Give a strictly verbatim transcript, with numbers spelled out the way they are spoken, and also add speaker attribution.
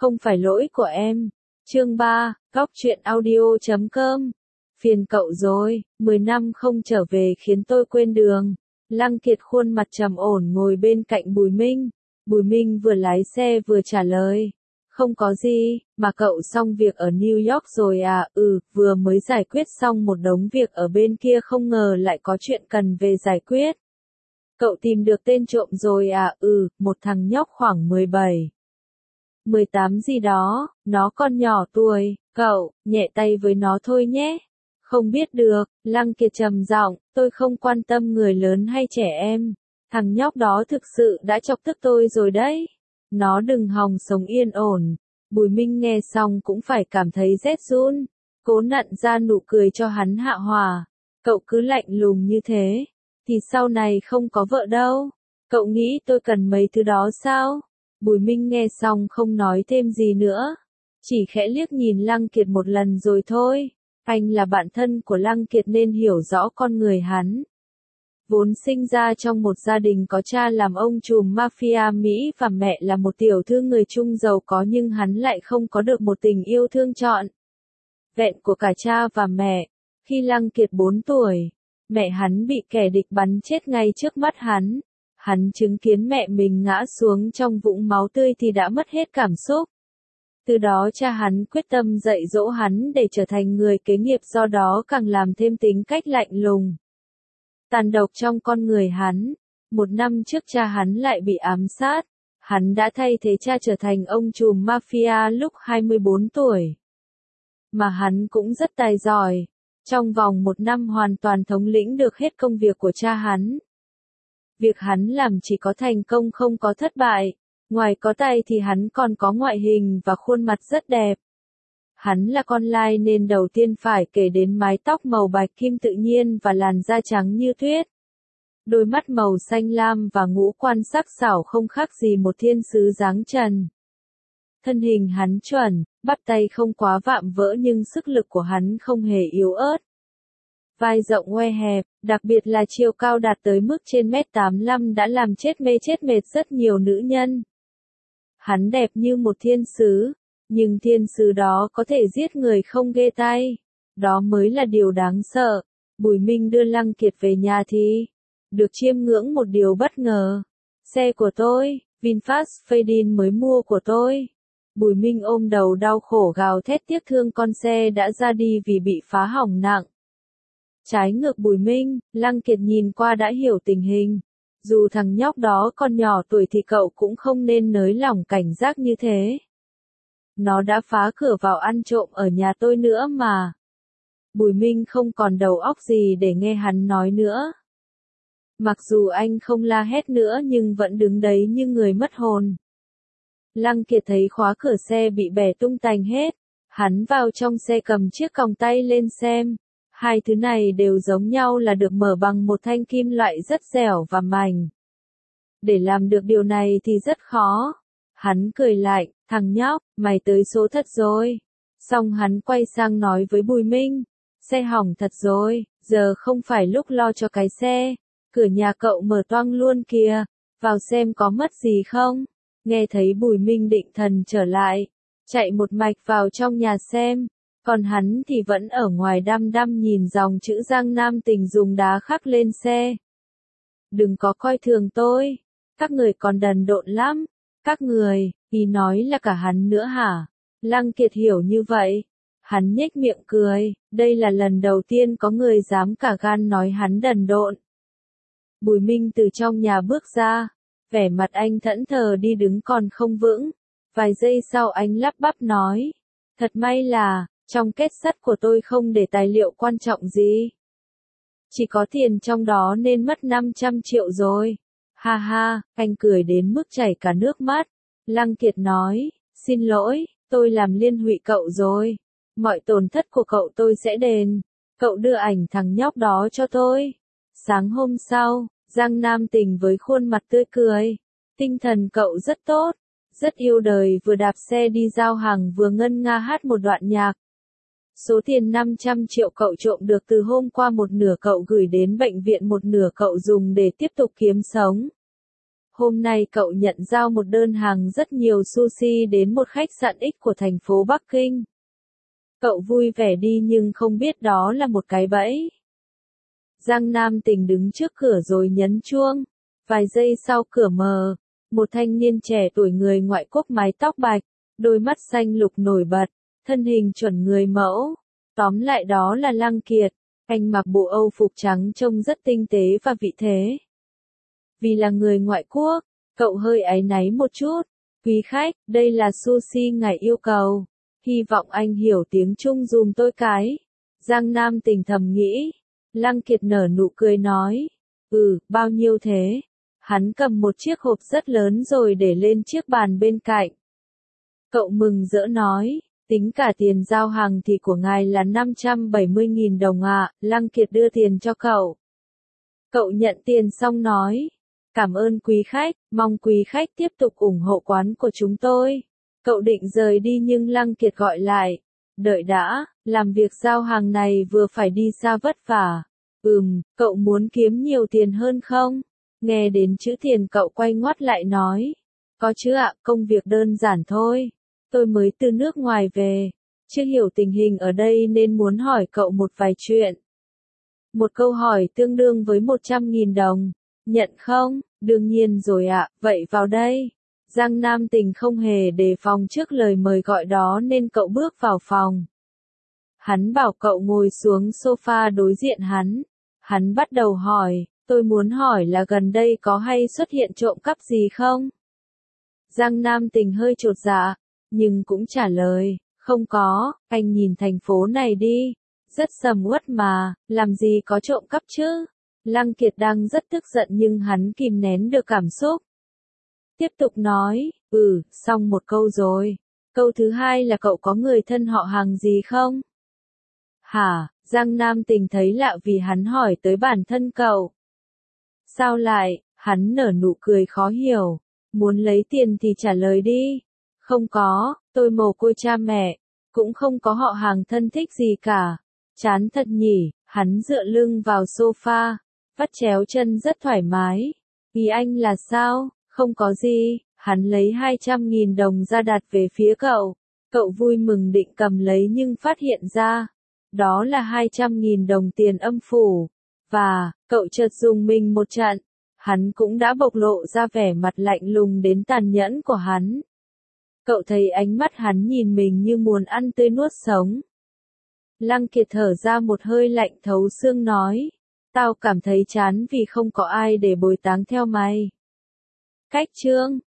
Speaker 1: Không phải lỗi của em. Chương ba, Góc truyện audio chấm com. Phiền cậu rồi, mười năm không trở về khiến tôi quên đường. Lăng Kiệt khuôn mặt trầm ổn ngồi bên cạnh Bùi Minh. Bùi Minh vừa lái xe vừa trả lời. Không có gì, mà cậu xong việc ở New York rồi à? Ừ, vừa mới giải quyết xong một đống việc ở bên kia, không ngờ lại có chuyện cần về giải quyết. Cậu tìm được tên trộm rồi à? Ừ, một thằng nhóc khoảng mười bảy, mười tám gì đó, nó còn nhỏ tuổi, cậu, nhẹ tay với nó thôi nhé. Không biết được, Lăng Kiệt trầm giọng, tôi không quan tâm người lớn hay trẻ em. Thằng nhóc đó thực sự đã chọc tức tôi rồi đấy. Nó đừng hòng sống yên ổn. Bùi Minh nghe xong cũng phải cảm thấy rét run. Cố nặn ra nụ cười cho hắn hạ hòa. Cậu cứ lạnh lùng như thế, thì sau này không có vợ đâu. Cậu nghĩ tôi cần mấy thứ đó sao? Bùi Minh nghe xong không nói thêm gì nữa. Chỉ khẽ liếc nhìn Lăng Kiệt một lần rồi thôi. Anh là bạn thân của Lăng Kiệt nên hiểu rõ con người hắn. Vốn sinh ra trong một gia đình có cha làm ông trùm mafia Mỹ và mẹ là một tiểu thư người Trung giàu có, nhưng hắn lại không có được một tình yêu thương trọn vẹn của cả cha và mẹ. Khi Lăng Kiệt bốn tuổi, mẹ hắn bị kẻ địch bắn chết ngay trước mắt hắn. Hắn chứng kiến mẹ mình ngã xuống trong vũng máu tươi thì đã mất hết cảm xúc. Từ đó cha hắn quyết tâm dạy dỗ hắn để trở thành người kế nghiệp, do đó càng làm thêm tính cách lạnh lùng, tàn độc trong con người hắn. Một năm trước cha hắn lại bị ám sát. Hắn đã thay thế cha trở thành ông trùm mafia lúc hai mươi bốn tuổi. Mà hắn cũng rất tài giỏi. Trong vòng một năm hoàn toàn thống lĩnh được hết công việc của cha hắn. Việc hắn làm chỉ có thành công không có thất bại. Ngoài có tay thì hắn còn có ngoại hình và khuôn mặt rất đẹp. Hắn là con lai nên đầu tiên phải kể đến mái tóc màu bạch kim tự nhiên và làn da trắng như tuyết. Đôi mắt màu xanh lam và ngũ quan sắc sảo không khác gì một thiên sứ dáng trần. Thân hình hắn chuẩn, bắp tay không quá vạm vỡ nhưng sức lực của hắn không hề yếu ớt. Vai rộng ngoe hẹp, đặc biệt là chiều cao đạt tới mức trên mét tám mươi lăm đã làm chết mê chết mệt rất nhiều nữ nhân. Hắn đẹp như một thiên sứ, nhưng thiên sứ đó có thể giết người không ghê tay. Đó mới là điều đáng sợ. Bùi Minh đưa Lăng Kiệt về nhà thì được chiêm ngưỡng một điều bất ngờ. Xe của tôi, VinFast Fadin mới mua của tôi. Bùi Minh ôm đầu đau khổ gào thét tiếc thương con xe đã ra đi vì bị phá hỏng nặng. Trái ngược Bùi Minh, Lăng Kiệt nhìn qua đã hiểu tình hình. Dù thằng nhóc đó còn nhỏ tuổi thì cậu cũng không nên nới lỏng cảnh giác như thế. Nó đã phá cửa vào ăn trộm ở nhà tôi nữa mà. Bùi Minh không còn đầu óc gì để nghe hắn nói nữa. Mặc dù anh không la hét nữa nhưng vẫn đứng đấy như người mất hồn. Lăng Kiệt thấy khóa cửa xe bị bẻ tung tành hết. Hắn vào trong xe cầm chiếc còng tay lên xem. Hai thứ này đều giống nhau là được mở bằng một thanh kim loại rất dẻo và mảnh. Để làm được điều này thì rất khó. Hắn cười lạnh, thằng nhóc, mày tới số thật rồi. Xong hắn quay sang nói với Bùi Minh, xe hỏng thật rồi, giờ không phải lúc lo cho cái xe. Cửa nhà cậu mở toang luôn kìa, vào xem có mất gì không. Nghe thấy Bùi Minh định thần trở lại, chạy một mạch vào trong nhà xem. Còn hắn thì vẫn ở ngoài đăm đăm nhìn dòng chữ Giang Nam Tình dùng đá khắc lên xe. Đừng có coi thường tôi, các người còn đần độn lắm. Các người, ý nói là cả hắn nữa hả? Lăng Kiệt hiểu như vậy. Hắn nhếch miệng cười, đây là lần đầu tiên có người dám cả gan nói hắn đần độn. Bùi Minh từ trong nhà bước ra, vẻ mặt anh thẫn thờ đi đứng còn không vững. Vài giây sau anh lắp bắp nói, thật may là, trong kết sắt của tôi không để tài liệu quan trọng gì. Chỉ có tiền trong đó nên mất năm trăm triệu rồi. Ha ha, anh cười đến mức chảy cả nước mắt. Lăng Kiệt nói, xin lỗi, tôi làm liên lụy cậu rồi. Mọi tổn thất của cậu tôi sẽ đền. Cậu đưa ảnh thằng nhóc đó cho tôi. Sáng hôm sau, Giang Nam Tình với khuôn mặt tươi cười. Tinh thần cậu rất tốt, rất yêu đời, vừa đạp xe đi giao hàng vừa ngân nga hát một đoạn nhạc. Số tiền năm trăm triệu cậu trộm được từ hôm qua một nửa cậu gửi đến bệnh viện, một nửa cậu dùng để tiếp tục kiếm sống. Hôm nay cậu nhận giao một đơn hàng rất nhiều sushi đến một khách sạn X của thành phố Bắc Kinh. Cậu vui vẻ đi nhưng không biết đó là một cái bẫy. Giang Nam Tình đứng trước cửa rồi nhấn chuông. Vài giây sau cửa mở, một thanh niên trẻ tuổi người ngoại quốc mái tóc bạch, đôi mắt xanh lục nổi bật, thân hình chuẩn người mẫu. Tóm lại đó là Lăng Kiệt, anh mặc bộ Âu phục trắng trông rất tinh tế và vị thế. Vì là người ngoại quốc, cậu hơi áy náy một chút. Quý khách, đây là sushi ngài yêu cầu. Hy vọng anh hiểu tiếng Trung dùm tôi cái. Giang Nam Tình thầm nghĩ. Lăng Kiệt nở nụ cười nói. Ừ, bao nhiêu thế? Hắn cầm một chiếc hộp rất lớn rồi để lên chiếc bàn bên cạnh. Cậu mừng rỡ nói. Tính cả tiền giao hàng thì của ngài là năm trăm bảy mươi nghìn đồng ạ. À. Lăng Kiệt đưa tiền cho cậu. Cậu nhận tiền xong nói. Cảm ơn quý khách, mong quý khách tiếp tục ủng hộ quán của chúng tôi. Cậu định rời đi nhưng Lăng Kiệt gọi lại. Đợi đã, làm việc giao hàng này vừa phải đi xa vất vả. Ừm, cậu muốn kiếm nhiều tiền hơn không? Nghe đến chữ tiền cậu quay ngoắt lại nói. Có chứ ạ, công việc đơn giản thôi. Tôi mới từ nước ngoài về. Chưa hiểu tình hình ở đây nên muốn hỏi cậu một vài chuyện. Một câu hỏi tương đương với một trăm nghìn đồng. Nhận không? Đương nhiên rồi ạ, vậy vào đây. Giang Nam Tình không hề đề phòng trước lời mời gọi đó nên cậu bước vào phòng. Hắn bảo cậu ngồi xuống sofa đối diện hắn. Hắn bắt đầu hỏi, tôi muốn hỏi là gần đây có hay xuất hiện trộm cắp gì không? Giang Nam Tình hơi chột dạ, nhưng cũng trả lời, không có, anh nhìn thành phố này đi. Rất sầm uất mà, làm gì có trộm cắp chứ? Lăng Kiệt đang rất tức giận nhưng hắn kìm nén được cảm xúc. Tiếp tục nói, ừ, xong một câu rồi. Câu thứ hai là cậu có người thân họ hàng gì không? Hả, Giang Nam Tình thấy lạ vì hắn hỏi tới bản thân cậu. Sao lại, hắn nở nụ cười khó hiểu. Muốn lấy tiền thì trả lời đi. Không có, tôi mồ côi cha mẹ. Cũng không có họ hàng thân thích gì cả. Chán thật nhỉ, hắn dựa lưng vào sofa. Vắt chéo chân rất thoải mái. Ý anh là sao? Không có gì, hắn lấy hai trăm nghìn đồng ra đặt về phía cậu. Cậu vui mừng định cầm lấy nhưng phát hiện ra. Đó là hai trăm nghìn đồng tiền âm phủ. Và, cậu chợt dùng mình một trận. Hắn cũng đã bộc lộ ra vẻ mặt lạnh lùng đến tàn nhẫn của hắn. Cậu thấy ánh mắt hắn nhìn mình như muốn ăn tươi nuốt sống. Lăng Kiệt thở ra một hơi lạnh thấu xương nói. Tao cảm thấy chán vì không có ai để bồi táng theo mày. Cách chương